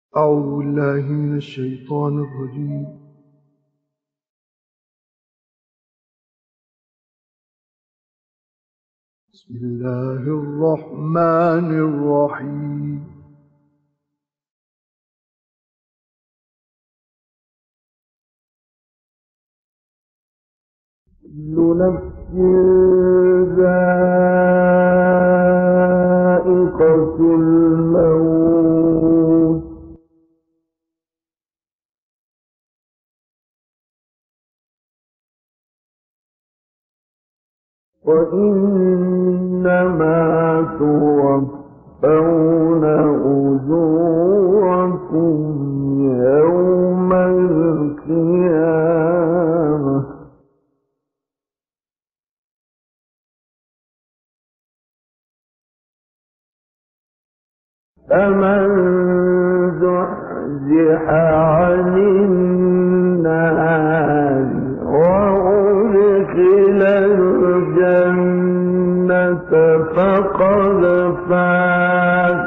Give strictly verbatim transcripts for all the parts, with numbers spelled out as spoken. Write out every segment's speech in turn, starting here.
أعوذ بالله من الشيطان الرجيم. بسم الله الرحمن الرحيم. كل نفس ذائقة الموت وإنما توفون أجوركم يوم القيامة فمن زحزح عن النار وأدخل الجنة فقد فاز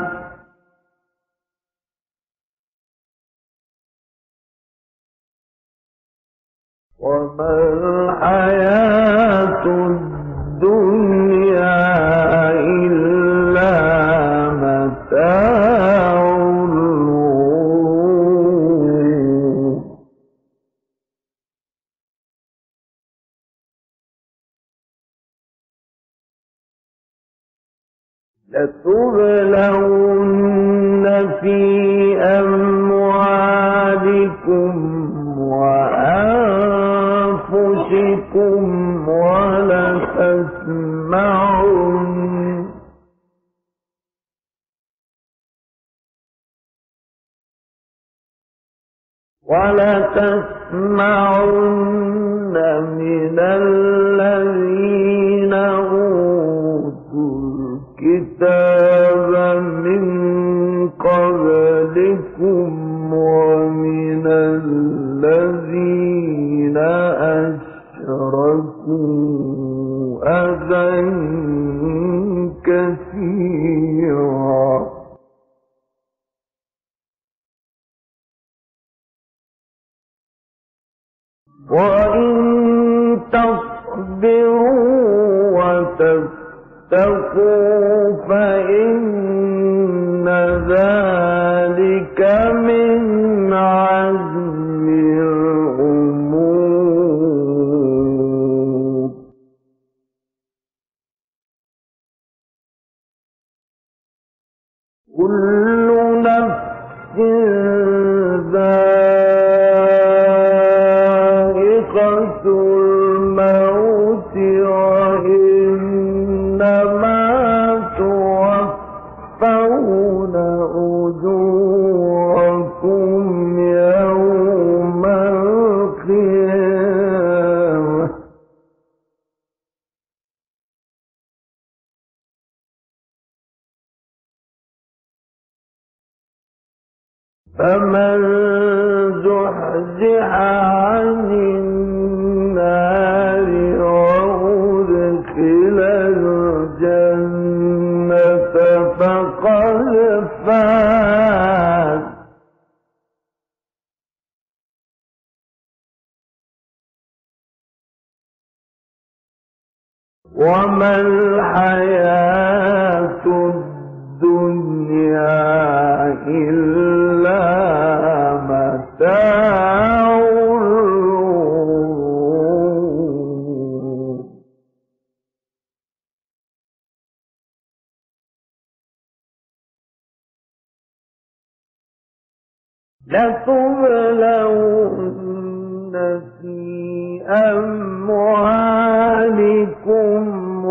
وما الحياة الدنيا إلا متاع الغرور لتبلون في أموالكم وأنفسكم ولتسمعن ولتسمعن من الذين أوتوا الكتاب من قبلكم ومن الذين أشركوا أذى كثيرا وإن تصبروا وتتقوا فإن ذلك من عزم الأمور كل نفس ذائقة الموت وإنما توفون أجوركم يوم القيامة فمن زحزح عن النار وأدخل الجنة فقد فاز وما الحياة الدنيا إلا متاع الغرور لتبلون في أموالكم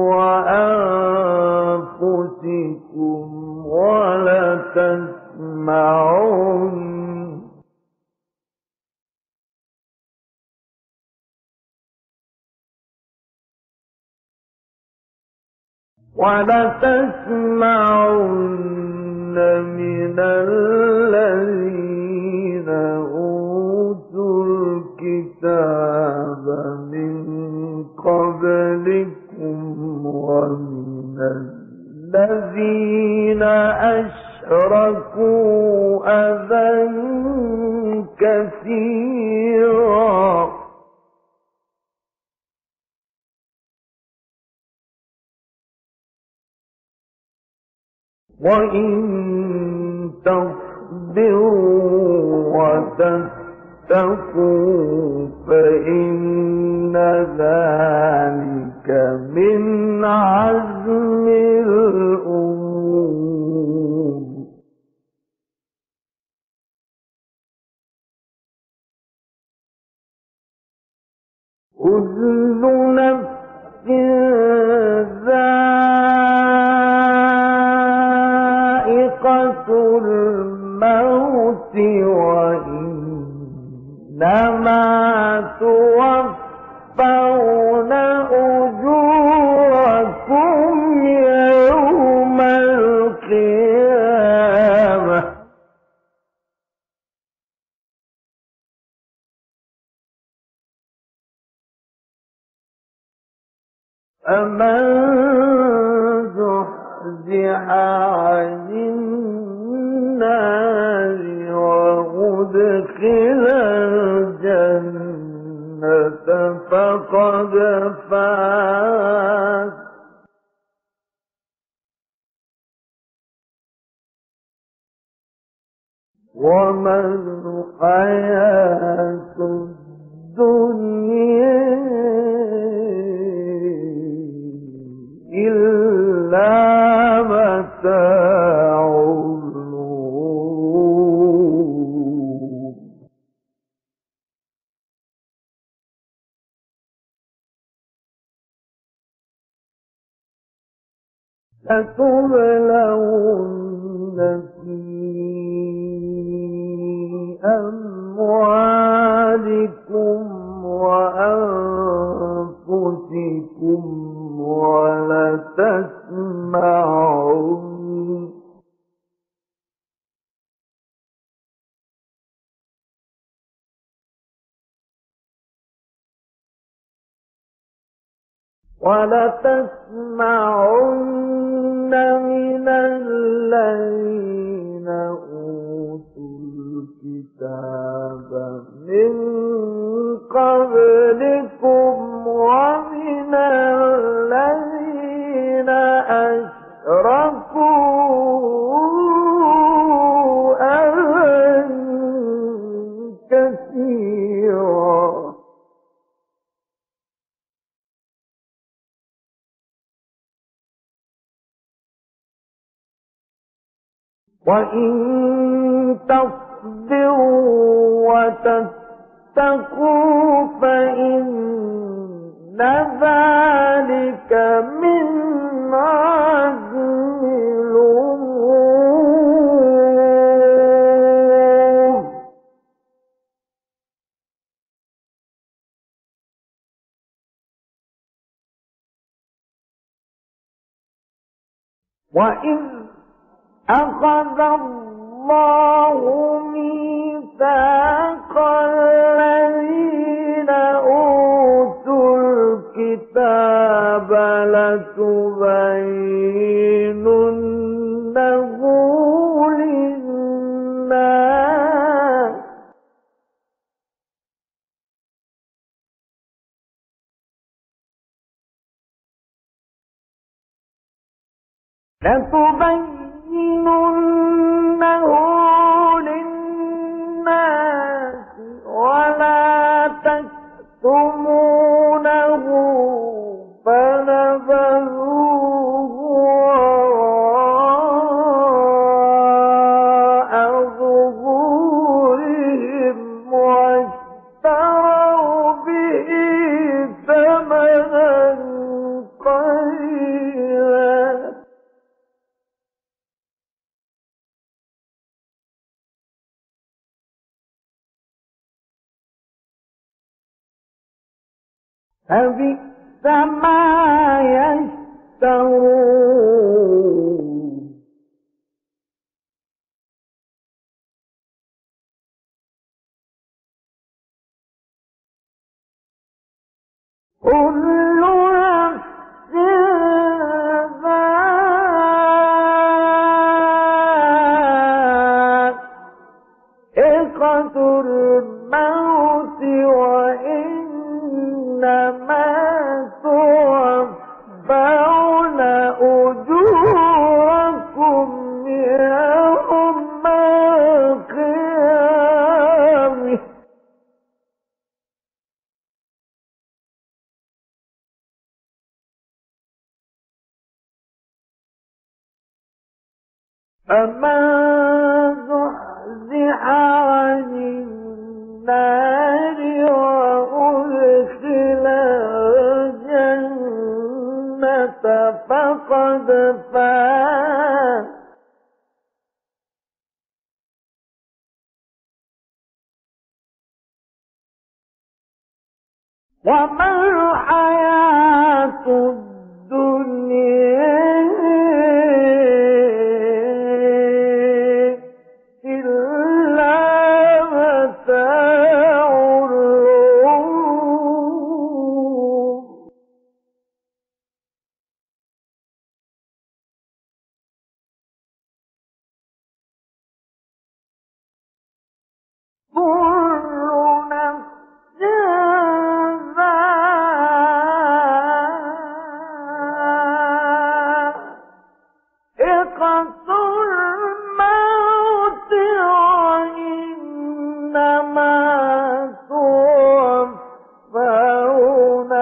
وأنفسكم ولتسمعن ولتسمعن من الذين أوتوا الكتاب من قبلكم ومن الذين أشركوا اشركوا أذى كثيرا وإن تصبروا وتتقوا فإن ذلك من عزم الأمور. كل نفس ذائقة الموت وإنما توفون أجوركم يوم القيامة فمن زحزح عن النار وأدخل الجنة فقد فاز وما الحياة الدنيا إلا متاع الغرور. لتبلون في أموالكم وأنفسكم ولتسمعن ولتسمعن من الذين أوتوا الكتاب من قبلكم ومن الذين أشركوا أذى كثيرا وإن تصبروا وتتقوا فإن ذلك من عزم الأمور. وإذ أخذ الله ميثاق الذين أوتوا الكتاب لتبيننه للناس لتبيننه للناس ولا تكتمونه فنبذوه وراء ظهورهم واشتروا به ثمنا قليلا فبئس ما يشترون. كل نفس ذائقة سَاكِرَةُ الْمَوْتِ وَإِنَّمَا تُوَفَّوْنَ أُجُورَكُمْ يَوْمَ الْقِيَامَةِ فَمَن زُحْزِحَ عَنِ النَّارِ وَأُدْخِلَ الْجَنَّةَ فَقَدْ فَازَ وَمَا الْحَيَاةُ الدُّنْيَا إِلَّا مَتَاعُ الْغُرُورِ كُلُّ نَفْسٍ ذَائِقَةُ الْمَوْتِ وَإِنَّمَا تُوَفَّوْنَ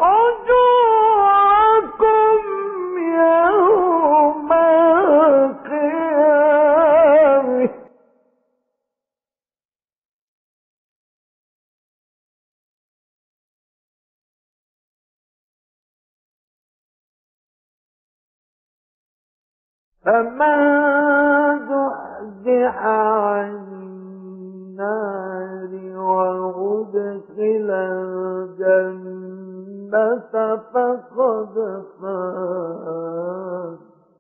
أُجُورَكُمْ يَوْمَ الْقِيَامَةِ فَمَن زُحْزِحَ عَنِ النَّارِ وَأُدْخِلَ الْجَنَّةَ فَقَدْ فَازَ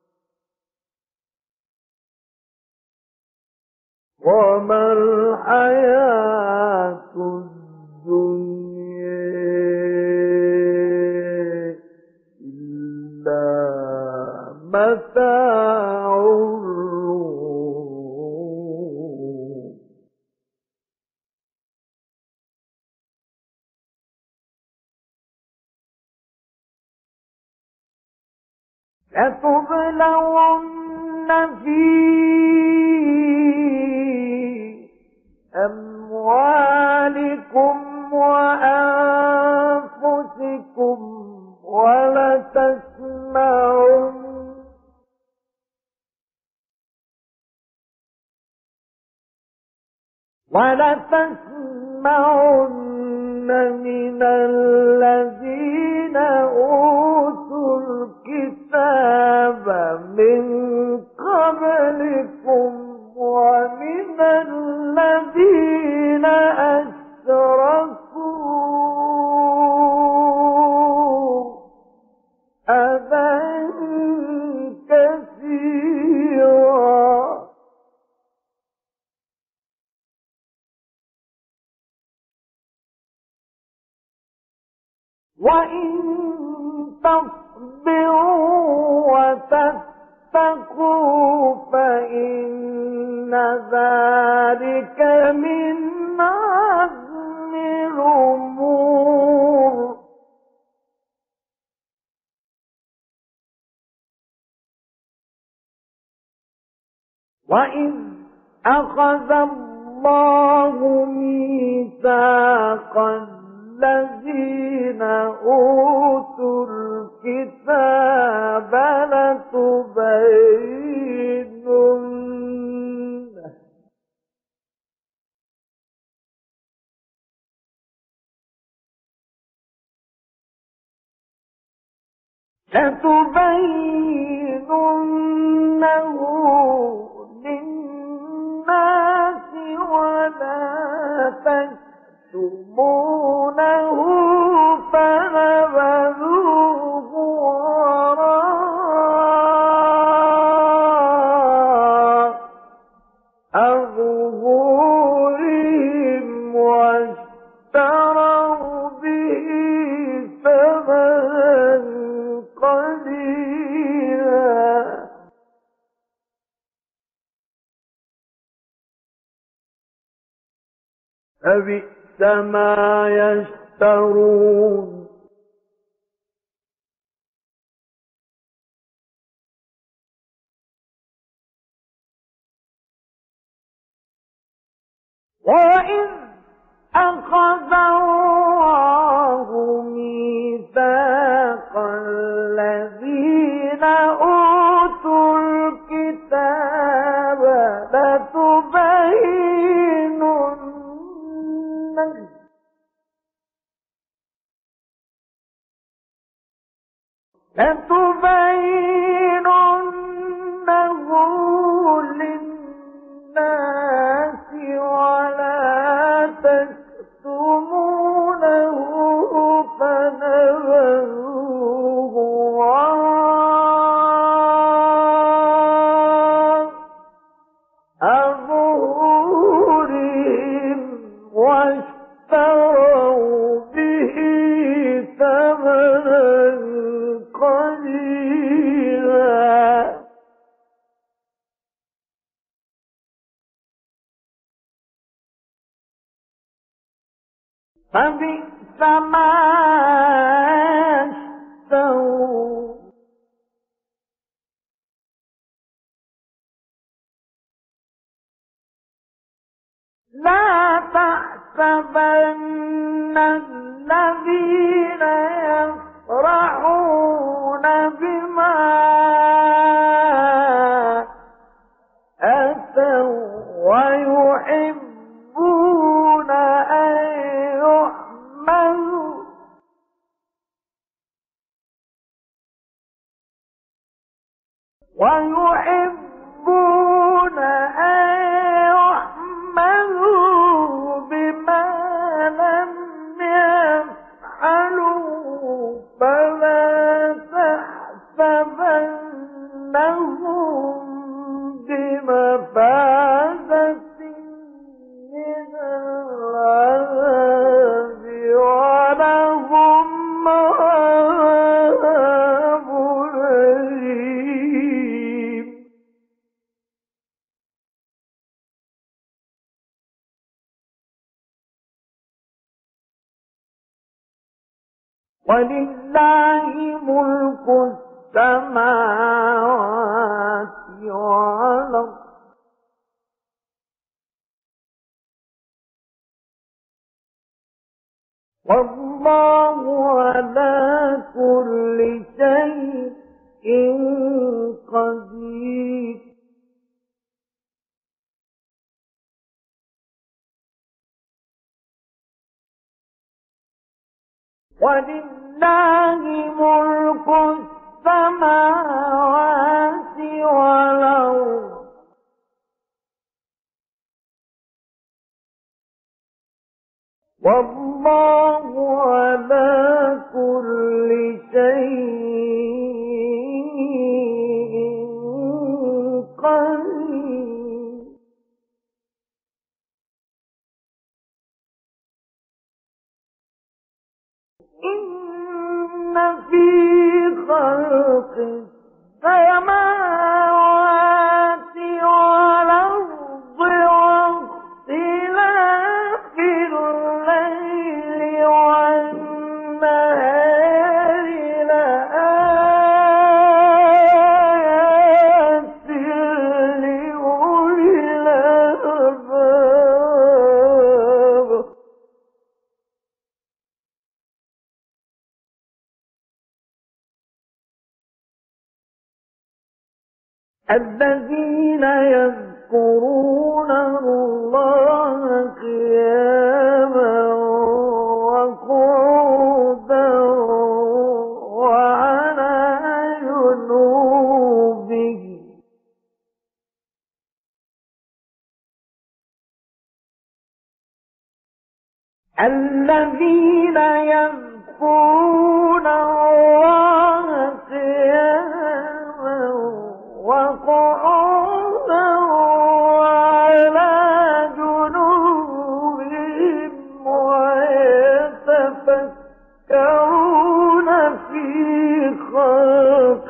وَمَا الْحَيَاةُ الدُّنْيَا إِلَّا مَتَاعُ الْغُرُورِ لَتُبْلَوُنَّ فِي أَمْوَالِكُمْ وَأَنفُسِكُمْ وَلَتَسْمَعُنَّ وَلَتَسْمَعُنَّ مِنَ الَّذِينَ أُوتُوا الْكِتَابَ مِن قَبْلِكُمْ وَمِنَ الَّذِينَ أَشْرَكُوا أَذًى كَثِيرًا وَإِن تَصْبِرُوا وَتَتَّقُوا فَإِنَّ ذَلِكَ مِنْ عَزْمِ الْأُمُورِ وَإِذْ أَخَذَ اللَّهُ مِيثَاقَ الَّذِينَ أُوتُوا الْكِتَابَ لَتُبَيِّنُنَّهُ لَتُبَيِّنُنَّهُ لِلنَّاسِ وَلَا تَكْتُمُونَهُ فَنَبَذُوهُ وَرَاءَ ظُهُورِهِمْ وَاشْتَرَوْا بِهِ ثَمَنًا قَلِيلًا فبئس ما يشترون وإذ أخذ الله ميثاق الذين أوتوا الكتاب لتبيننه لتبيننه للناس ولا تكتمونه فنبذوه وراء ظهورهم واشتروا به ثمنا قليلا فبئس ما يشترون لا تحسبن الذين يفرحون بما أتوا ويحبون أن يحمدوا ويحبون أن يحمدوا بما لم يفعلوا فلا تحسبنهم بمفازة من العذاب ولهم عذاب أليم ولله ملك السماوات والأرض والله على كل شيء قدير ولله ملك السماوات والأرض والله على كل شيء قدير إن في خلق السماوات والأرض واختلاف الليل والنهار لآيات لأولي الألباب الذين يذكرون الله قياما وقعودا وعلى جنوبهم الذين يذكرون الله قياما وقعودا وعلى جنوبهم ويتفكرون في خلق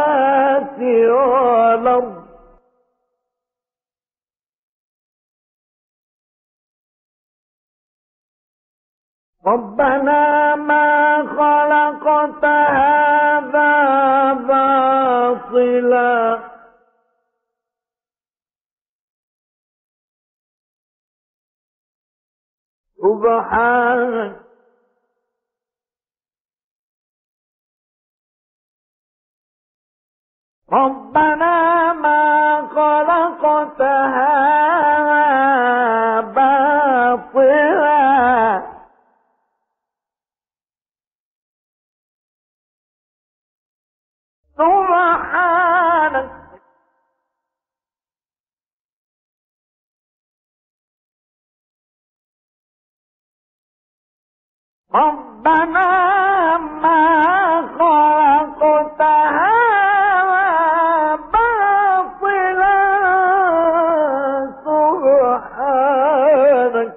السماوات والأرض ربنا ما خلقت هذا باطلا سبحانك ربنا ما خلقت هذا باطلا سبحانك ربنا ما خلقت هذا باطلا سبحانك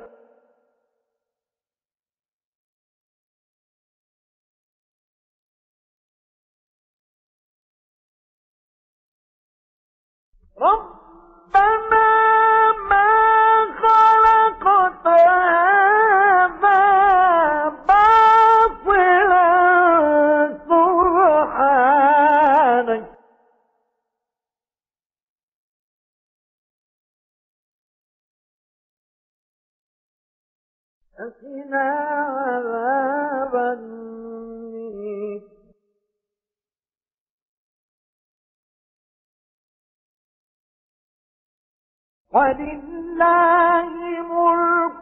ربنا ما خلقت هذا باطلا سبحانك فقنا عذاب النير ولله ملك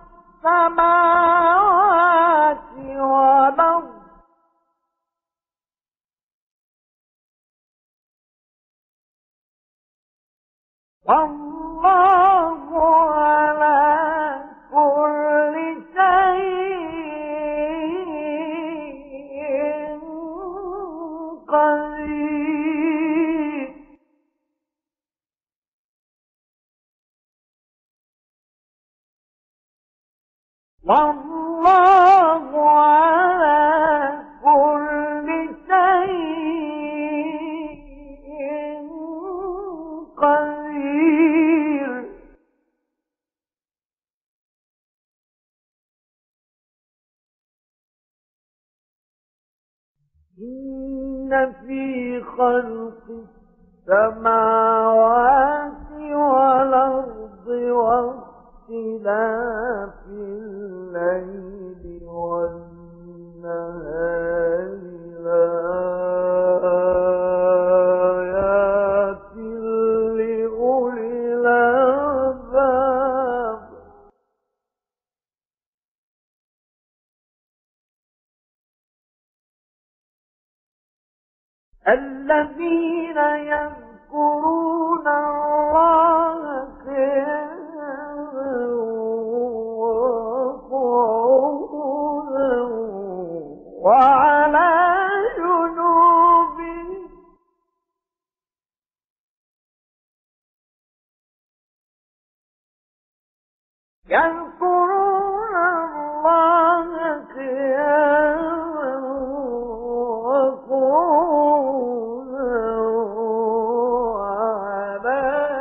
السماوات والأرض والله على كل شيء قدير والله على كل شيء قدير إن في خلق السماوات والأرض واختلاف الليل والنهار لآيات لأولي الألباب الذين يذكرون الله قياما وقعودا وعلى جنوبهم يذكرون الله قياما وقعودا وعلى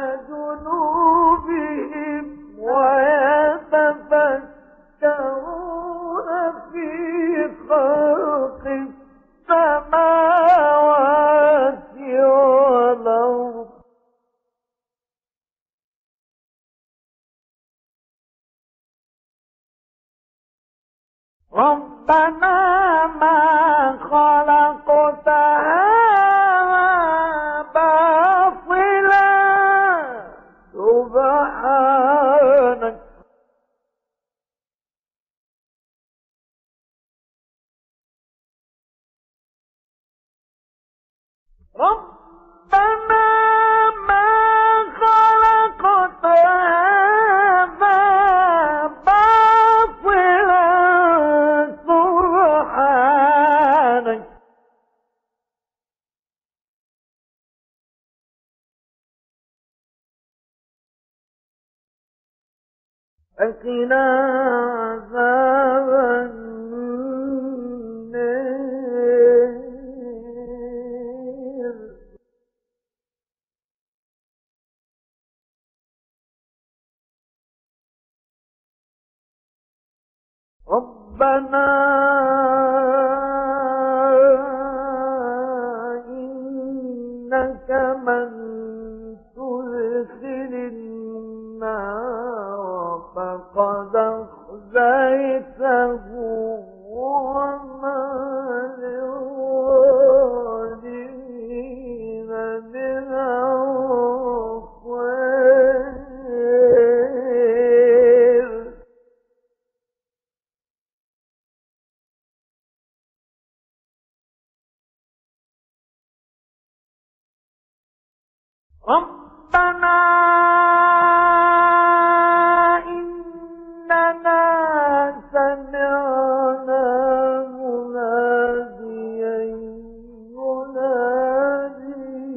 جنوبهم ويتفكرون في خلق السماوات والأرض ربنا ما خلقت هذا باطلا سبحانك ربنا ما خلقت هذا باطلا سبحانك فقنا عذاب النار رب ربنا إنك من تدخل النار فقد أخزيته وما للظالمين من أنصير. ربنا إننا سمعنا مناديا ينادي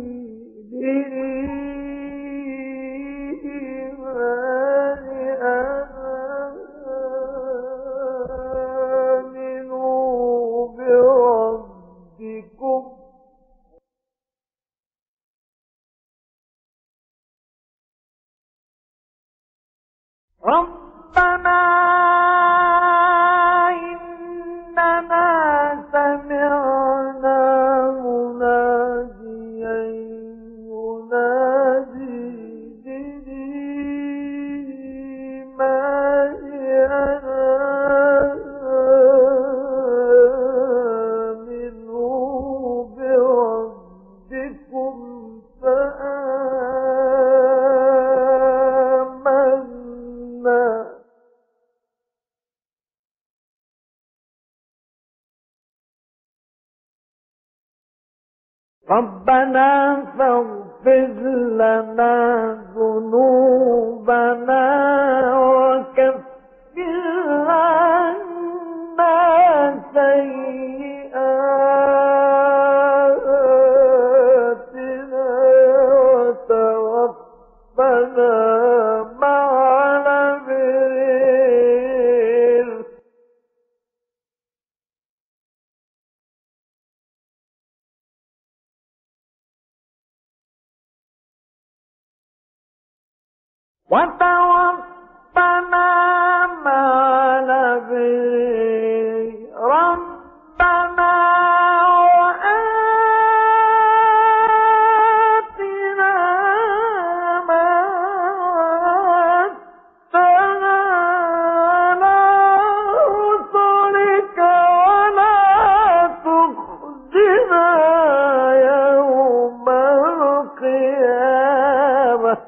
بالإيمان أن آمنوا بربكم ربنا إننا سمعنا مناديا ينادي بالإيمان أن آمنوا بربكم فآمنا. ربنا فاغفر لنا ذنوبنا وكفر عنا سيئاتنا وتوفنا مع الأبرار. وتوفنا مع الأبرار. ربنا وآتنا ما وعدتنا على رسلك ولا تخزنا يوم القيامة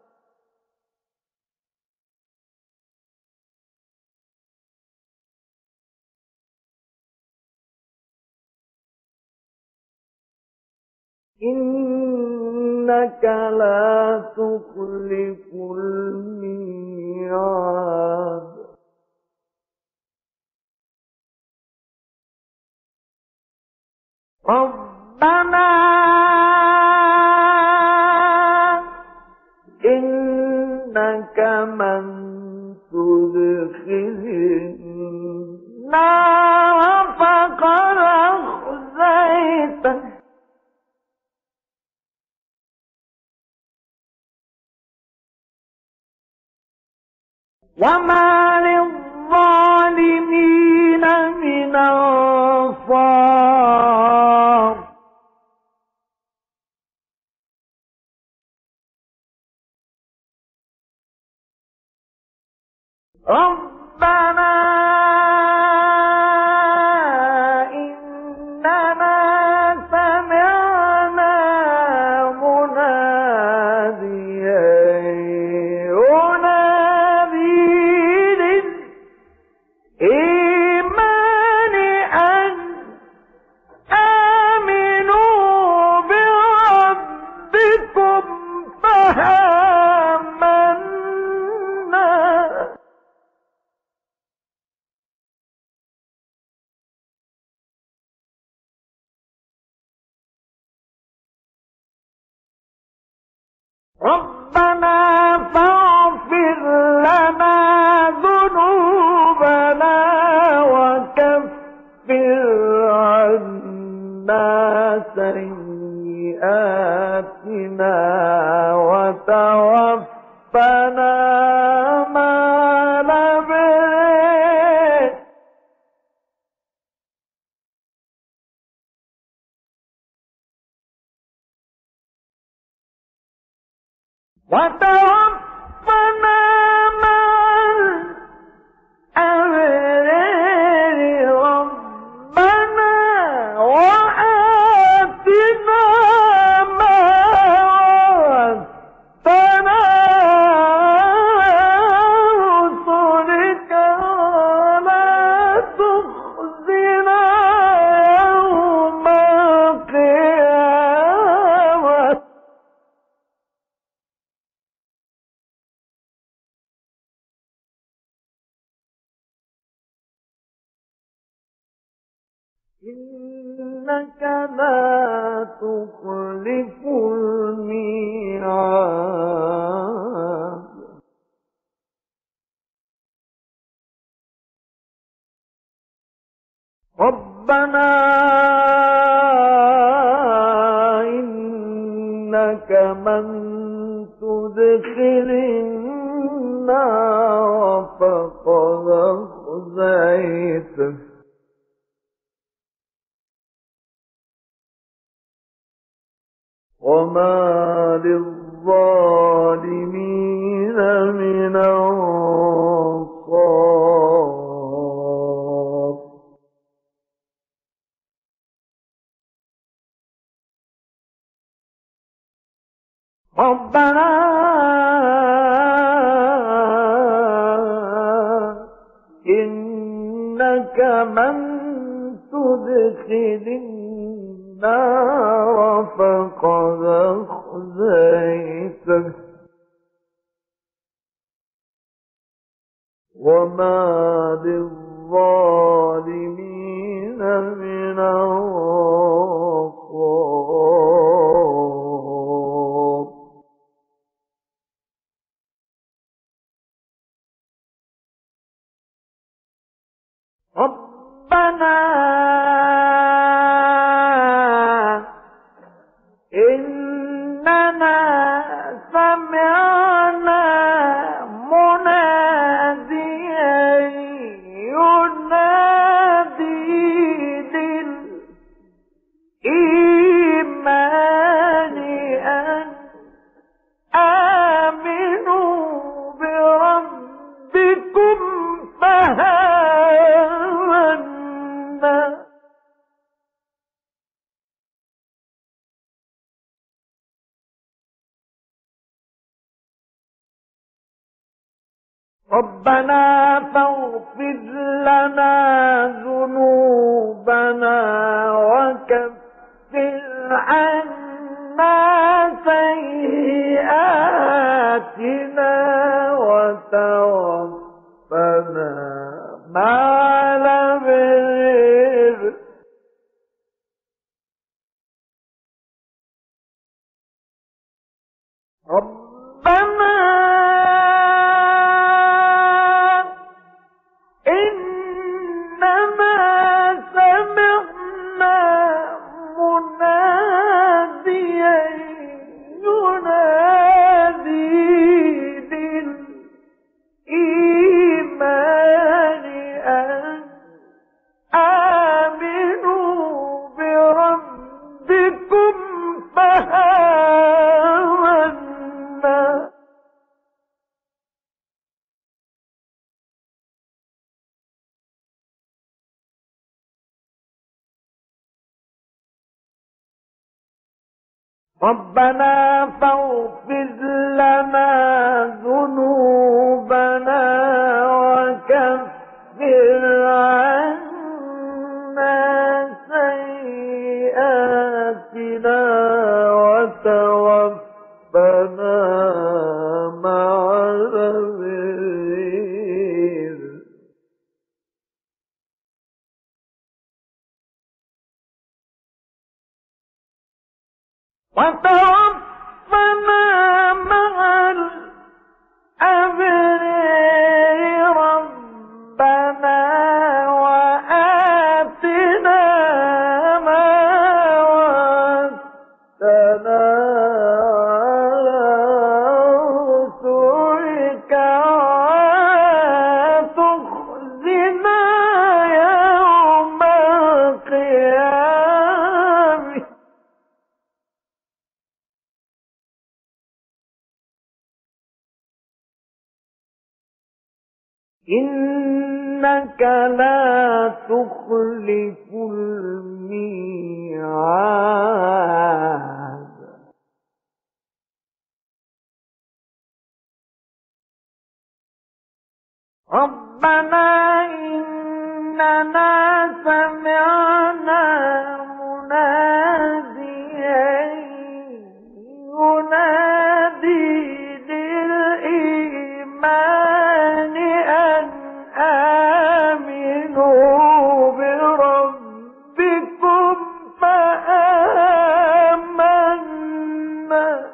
إنك لا تخلف الميعاد. ربنا إنك من تدخل النار فقد أخزيته وما للظالمين من أنصار. ربنا إننا سمعنا مناديا إيمان أن آمنوا بربكم فآمنا. ربنا فاغفر لنا ذنوبنا وكفر عنا سيئاتنا وتوفنا مع الأبرار. وتوفنا مع الأبرار ربنا وآتنا ما وعدتنا رسلك ولا تخزنا يوم القيامة إنك لا تخلف الميعاد ربنا إنك من تدخل النار فقد أخزيته وما للظالمين من أنصار ربنا إنك من تدخل النار فقد أخزيته وما للظالمين من أنصار ربنا إننا سمعنا مناديا ينادي للإيمان أن آمنوا بربكم فآمنا ربنا فاغفر لنا ذنوبنا وكفر عنا سيئاتنا وتوفنا مع الأبرار ربنا ربنا فاغفر لنا ذنوبنا وكفر عنا سيئاتنا وتوفنا مع الأبرار وتوفنا مع الأبرار ربنا وآتنا ما وعدتنا على رسلك ولا تخزنا يوم القيامة إنك لا تخلف الميعاد ربنا إننا سمعنا مناديا ينادي للإيمان أن آمنوا بربكم فآمنا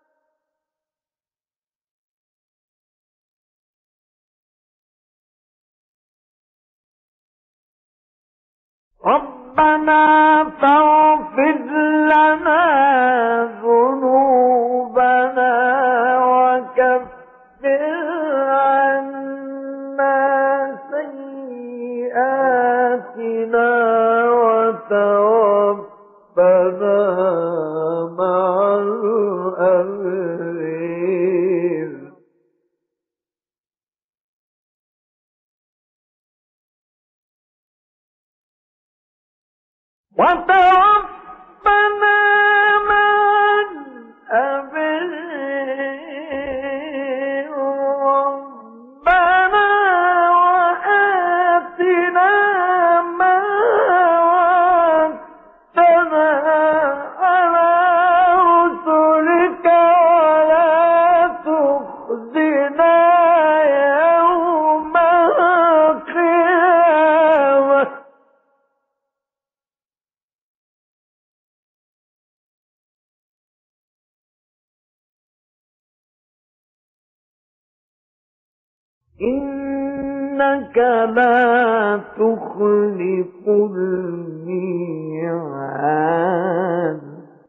ربنا فاغفر لنا ذنوبنا وكفر عنا سيئاتنا وتوفنا مع الأبرار وتوفنا مع الأبرار ربنا وآتنا ما وعدتنا على رسلك ولا تخزنا يوم القيامة إنك لا تخلف الميعاد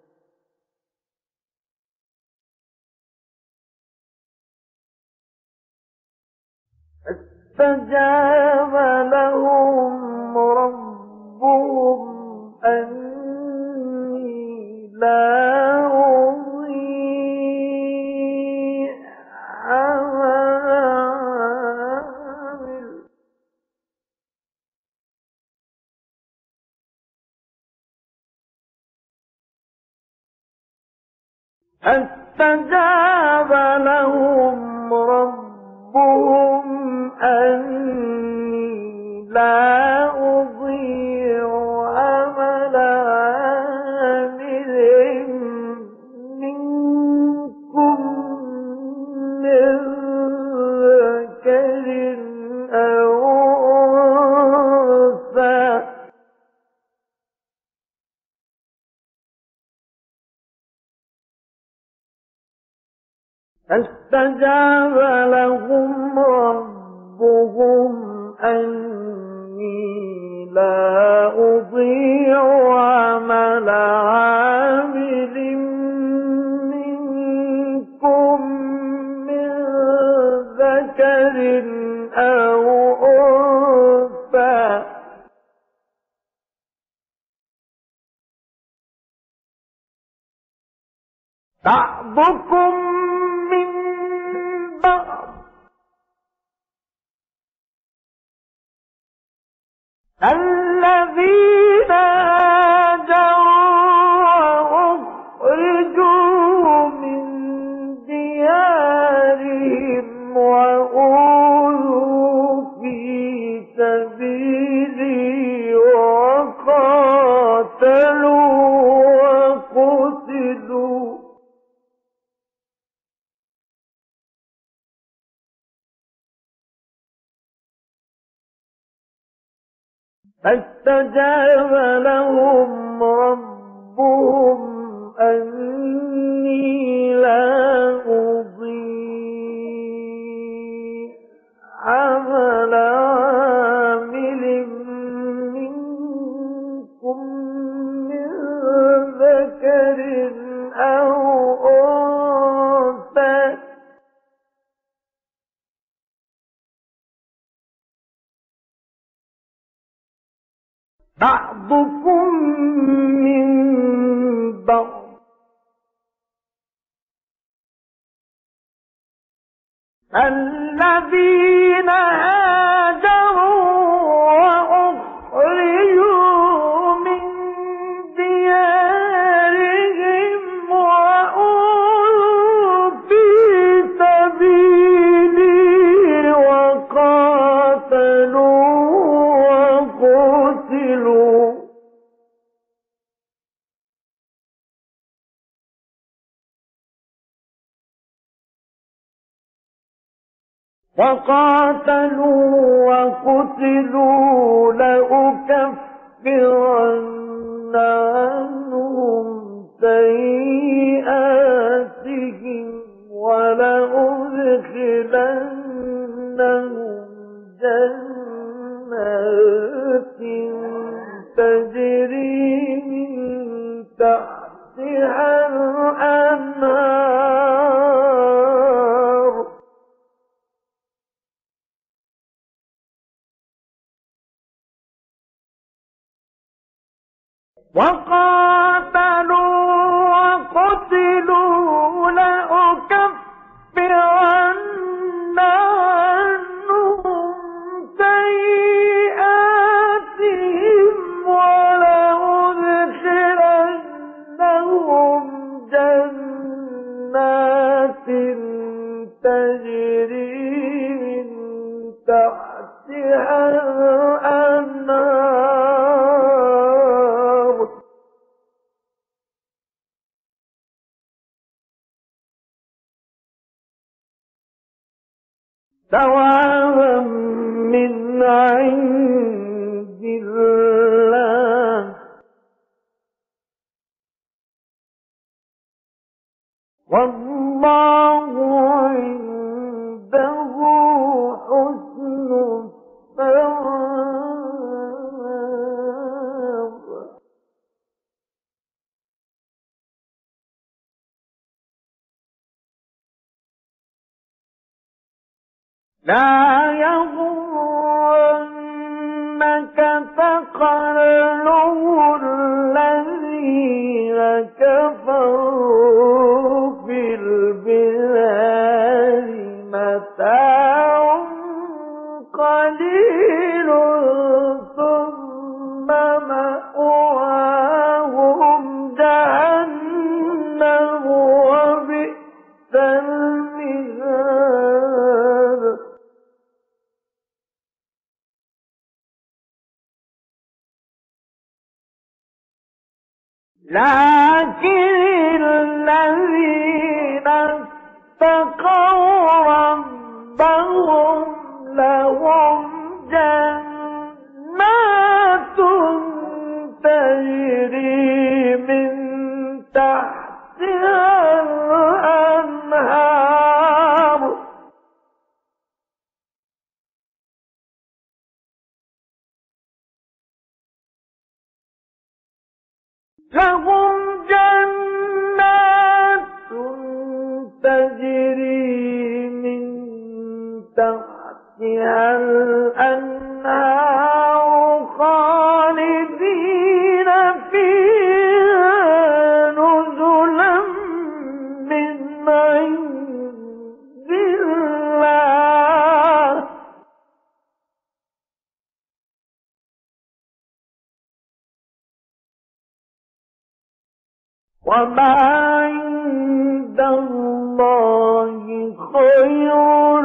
فاستجاب لهم ربهم أني لا أضيع عمل فاستجاب لهم ربهم أني لا أضيع عمل عامل منكم من ذكر أو أنثى فاستجاب لهم ربهم أني لا أضيع عمل عامل منكم من ذكر أو أنثى بعضكم من بعض الذين هاجروا وأخرجوا من ديارهم وأوذوا في سبيلي وقاتلوا وقتلوا فاستجاب لهم ربهم أني لا أضيع عمل عامل منكم من ذكر أو أنثى بعضكم من بعض الذين وقاتلوا وقتلوا لأكفرن عنهم سيئاتهم ولأدخلنهم جنات تجري من تحتها الأنهار وقاتلوا وقتلوا لأكفرن عنهم سيئاتهم ولأدخلنهم جنات تجري من تحتها الأنهار ثوابا من عند الله والله عنده حسن الثواب. لا يغرنك تقلب الذين كفروا في البلاد متاع قليل ثم مأواهم جهنم وبئس المهاد. لكن الذين اتقوا ربهم لهم جنات تجري من تحتها الأنهار لهم جنات تجري من تحتها الأنهار خالدين فيها نزلا من عند الله وما عند الله خير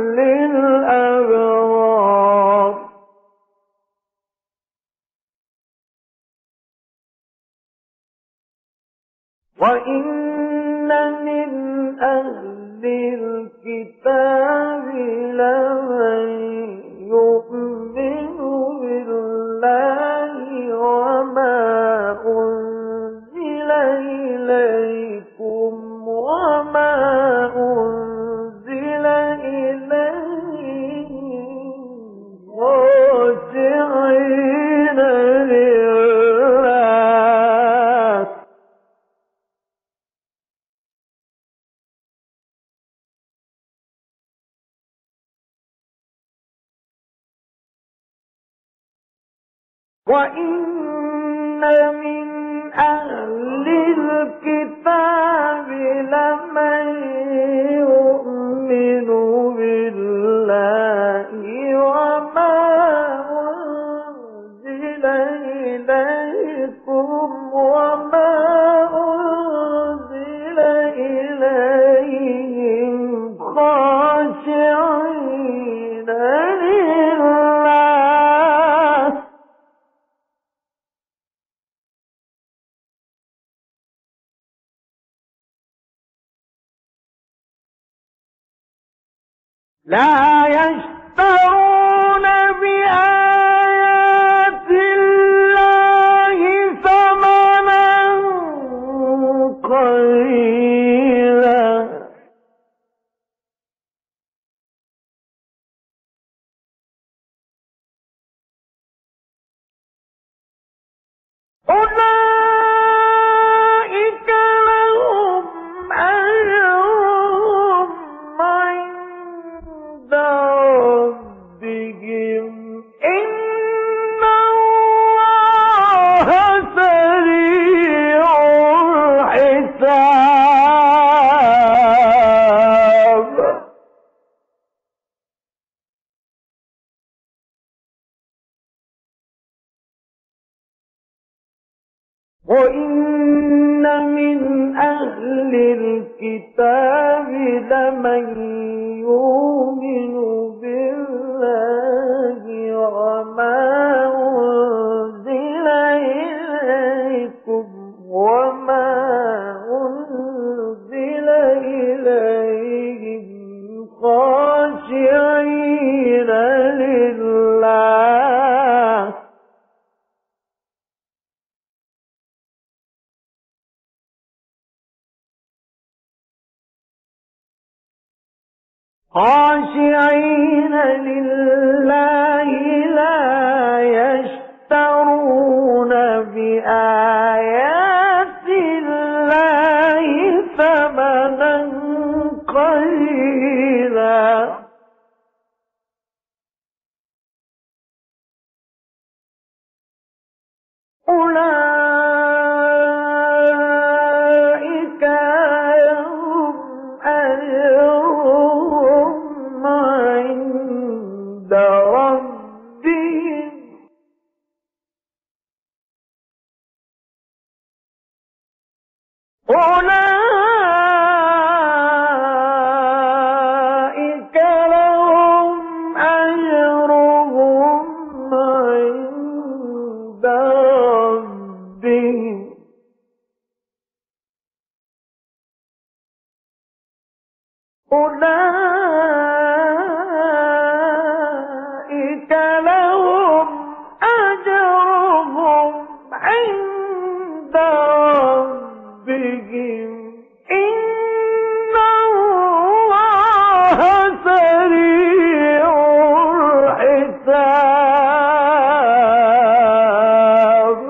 للأبرار. وإن من أهل الكتاب لمن يؤمن بالله وما أنزل إليكم وما أنزل إليهم خاشعين لله وإن من أهل الكتاب لمن يؤمن بالله وما أنزل إليكم وما أنزل إليهم خاشعين لله لا يشترون بآيات الله ثمنا قليلا أولئك لهم أجرهم عند ربهم إن الله سريع الحساب وإن من أهل الكتاب لمن يؤمن بالله وما أنزل إليكم وما أنزل إليهم خاشعين لله خاشعين لله لا يشترون بآيات الله ثمنا قليلا أولئك لهم أجرهم عند ربهم أولئك لهم أجرهم عند ربهم أولئك لهم أجرهم عند ربهم إن الله سريع الحساب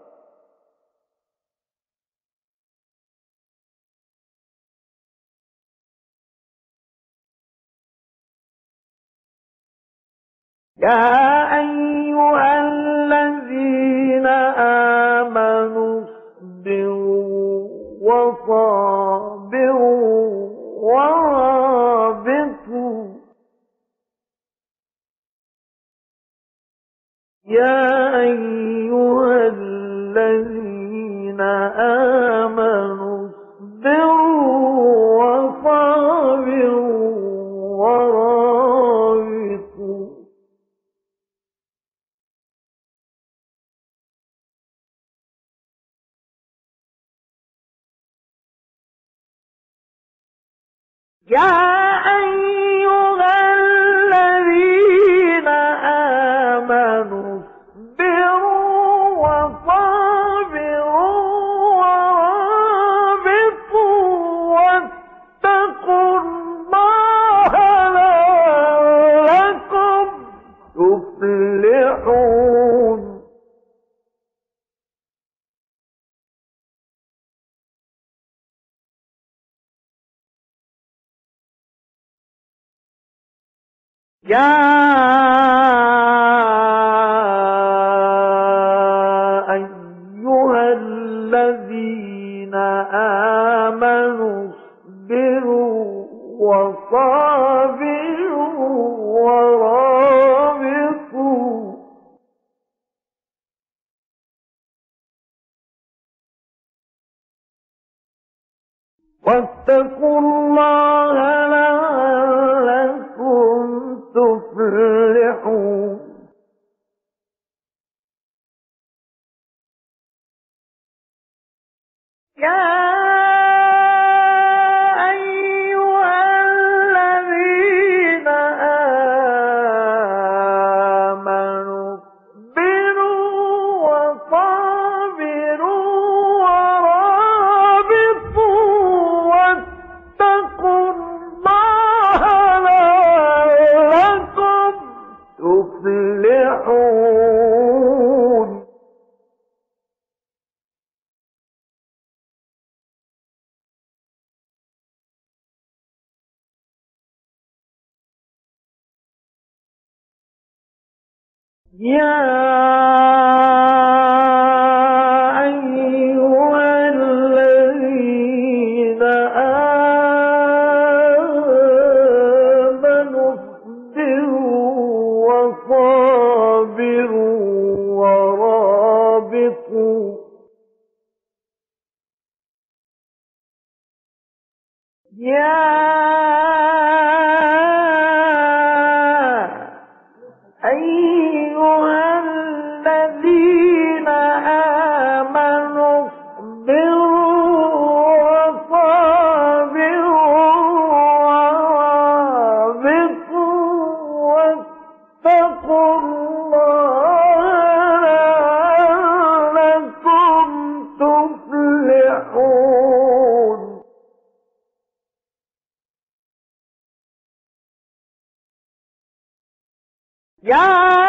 يا أيها الذين آمنوا اصبروا وصابروا ورابطوا يا أيها الذين آمنوا اصبروا وصابروا ورابطوا يا أيها الذين آمنوا اصبروا وصابروا ورابطوا واتقوا الله لعلكم تفلحون يا أيها الذين آمنوا اصبروا وصابروا ورابطوا واتقوا الله لعلكم تفلحون يا أيها الذين يا أيها الذين آمنوا اصبروا وصابروا ورابطوا يا أيها الذين آمنوا اصبروا وصابروا ورابطوا واتقوا الله لعلكم تفلحون. يا